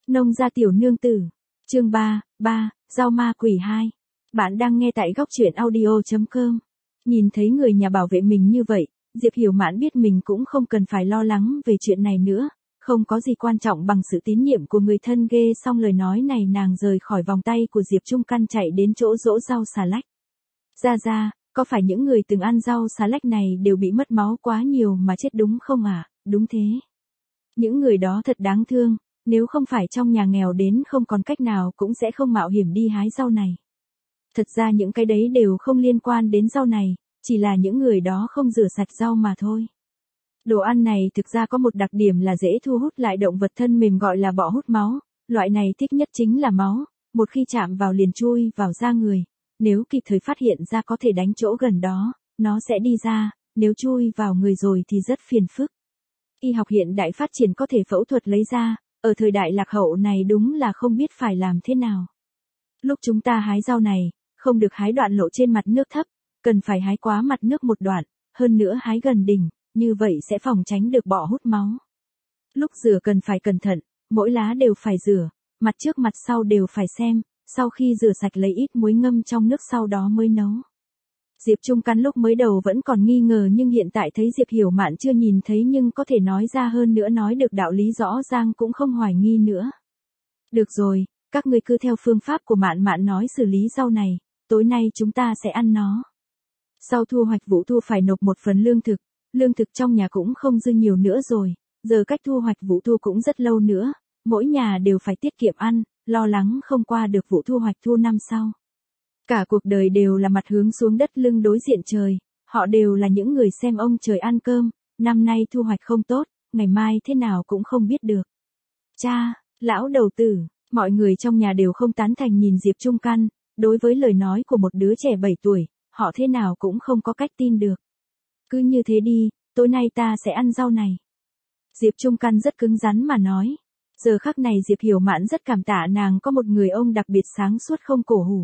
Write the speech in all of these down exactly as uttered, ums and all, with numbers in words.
Nông gia tiểu nương tử. Chương ba, ba, Giao ma quỷ hai. Bạn đang nghe tại góc truyện audio chấm com. Nhìn thấy người nhà bảo vệ mình như vậy, Diệp Hiểu Mạn biết mình cũng không cần phải lo lắng về chuyện này nữa, không có gì quan trọng bằng sự tín nhiệm của người thân ghê. Xong lời nói này nàng rời khỏi vòng tay của Diệp Trung Căn chạy đến chỗ dỗ rau xà lách. Ra ra, có phải những người từng ăn rau xà lách này đều bị mất máu quá nhiều mà chết đúng không ạ? À? Đúng thế. Những người đó thật đáng thương, nếu không phải trong nhà nghèo đến không còn cách nào cũng sẽ không mạo hiểm đi hái rau này. Thật ra những cái đấy đều không liên quan đến rau này, chỉ là những người đó không rửa sạch rau mà thôi. Đồ ăn này thực ra có một đặc điểm là dễ thu hút lại động vật thân mềm gọi là bọ hút máu, loại này thích nhất chính là máu, một khi chạm vào liền chui vào da người, nếu kịp thời phát hiện ra có thể đánh chỗ gần đó, nó sẽ đi ra, nếu chui vào người rồi thì rất phiền phức. Y học hiện đại phát triển có thể phẫu thuật lấy ra, ở thời đại lạc hậu này đúng là không biết phải làm thế nào. Lúc chúng ta hái rau này, không được hái đoạn lộ trên mặt nước thấp, cần phải hái quá mặt nước một đoạn, hơn nữa hái gần đỉnh, như vậy sẽ phòng tránh được bọ hút máu. Lúc rửa cần phải cẩn thận, mỗi lá đều phải rửa, mặt trước mặt sau đều phải xem, sau khi rửa sạch lấy ít muối ngâm trong nước sau đó mới nấu. Diệp Trung Căn lúc mới đầu vẫn còn nghi ngờ nhưng hiện tại thấy Diệp Hiểu Mạn chưa nhìn thấy nhưng có thể nói ra hơn nữa nói được đạo lý rõ ràng cũng không hoài nghi nữa. Được rồi, các ngươi cứ theo phương pháp của Mạn Mạn nói xử lý rau này, tối nay chúng ta sẽ ăn nó. Sau thu hoạch vụ thu phải nộp một phần lương thực, lương thực trong nhà cũng không dư nhiều nữa rồi, giờ cách thu hoạch vụ thu cũng rất lâu nữa, mỗi nhà đều phải tiết kiệm ăn, lo lắng không qua được vụ thu hoạch thu năm sau. Cả cuộc đời đều là mặt hướng xuống đất lưng đối diện trời, họ đều là những người xem ông trời ăn cơm, năm nay thu hoạch không tốt, ngày mai thế nào cũng không biết được. Cha, lão đầu tử, mọi người trong nhà đều không tán thành nhìn Diệp Trung Căn, đối với lời nói của một đứa trẻ bảy tuổi, họ thế nào cũng không có cách tin được. Cứ như thế đi, tối nay ta sẽ ăn rau này. Diệp Trung Căn rất cứng rắn mà nói. Giờ khắc này Diệp Hiểu Mạn rất cảm tạ nàng có một người ông đặc biệt sáng suốt không cổ hủ.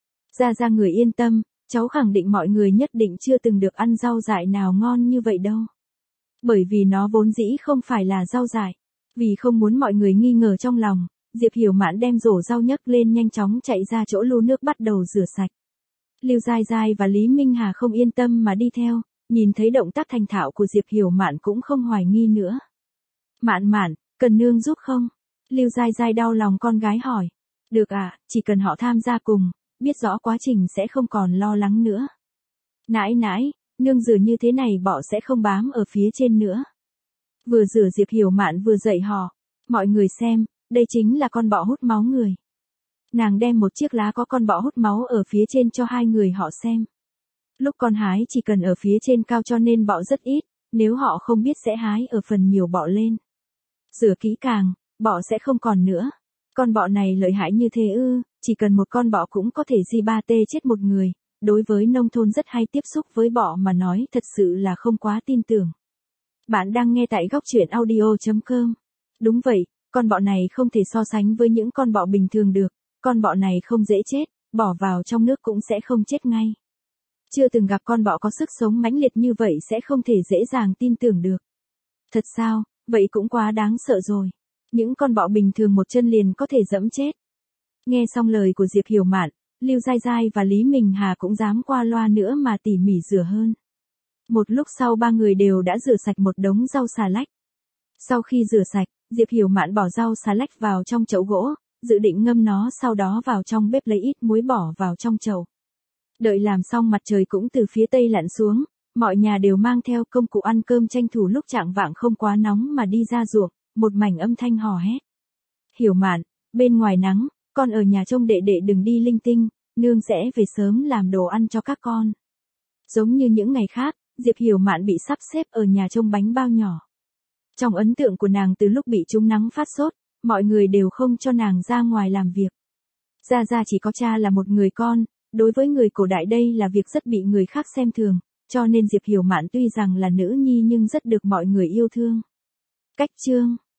Ra ra người yên tâm, cháu khẳng định mọi người nhất định chưa từng được ăn rau dại nào ngon như vậy đâu. Bởi vì nó vốn dĩ không phải là rau dại. Vì không muốn mọi người nghi ngờ trong lòng, Diệp Hiểu Mạn đem rổ rau nhấc lên nhanh chóng chạy ra chỗ lu nước bắt đầu rửa sạch. Lưu Giai Giai và Lý Minh Hà không yên tâm mà đi theo, nhìn thấy động tác thành thạo của Diệp Hiểu Mạn cũng không hoài nghi nữa. Mạn Mạn, cần nương giúp không? Lưu Giai Giai đau lòng con gái hỏi. Được ạ, à, chỉ cần họ tham gia cùng, biết rõ quá trình sẽ không còn lo lắng nữa. Nãi nãi, nương rửa như thế này bọ sẽ không bám ở phía trên nữa. Vừa rửa Diệp Hiểu Mạn vừa dạy họ. Mọi người xem, đây chính là con bọ hút máu người. Nàng đem một chiếc lá có con bọ hút máu ở phía trên cho hai người họ xem. Lúc con hái chỉ cần ở phía trên cao cho nên bọ rất ít, nếu họ không biết sẽ hái ở phần nhiều bọ lên. Rửa kỹ càng, bọ sẽ không còn nữa. Con bọ này lợi hại như thế ư, chỉ cần một con bọ cũng có thể di ba tê chết một người, đối với nông thôn rất hay tiếp xúc với bọ mà nói thật sự là không quá tin tưởng. Bạn đang nghe tại góc truyện audio chấm com. Đúng vậy, con bọ này không thể so sánh với những con bọ bình thường được, con bọ này không dễ chết, bỏ vào trong nước cũng sẽ không chết ngay. Chưa từng gặp con bọ có sức sống mãnh liệt như vậy sẽ không thể dễ dàng tin tưởng được. Thật sao, vậy cũng quá đáng sợ rồi. Những con bọ bình thường một chân liền có thể dẫm chết. Nghe xong lời của Diệp Hiểu Mạn, Lưu Giai Giai và Lý Minh Hà cũng dám qua loa nữa mà tỉ mỉ rửa hơn. Một lúc sau ba người đều đã rửa sạch một đống rau xà lách. Sau khi rửa sạch, Diệp Hiểu Mạn bỏ rau xà lách vào trong chậu gỗ, dự định ngâm nó sau đó vào trong bếp lấy ít muối bỏ vào trong chậu. Đợi làm xong mặt trời cũng từ phía tây lặn xuống, mọi nhà đều mang theo công cụ ăn cơm tranh thủ lúc chạng vạng không quá nóng mà đi ra ruộng, một mảnh âm thanh hò hét. Hiểu Mạn, bên ngoài nắng, con ở nhà trông đệ đệ đừng đi linh tinh, nương sẽ về sớm làm đồ ăn cho các con. Giống như những ngày khác, Diệp Hiểu Mạn bị sắp xếp ở nhà trông bánh bao nhỏ. Trong ấn tượng của nàng từ lúc bị trúng nắng phát sốt, mọi người đều không cho nàng ra ngoài làm việc. Ra ra chỉ có cha là một người con, đối với người cổ đại đây là việc rất bị người khác xem thường, cho nên Diệp Hiểu Mạn tuy rằng là nữ nhi nhưng rất được mọi người yêu thương. Cách chương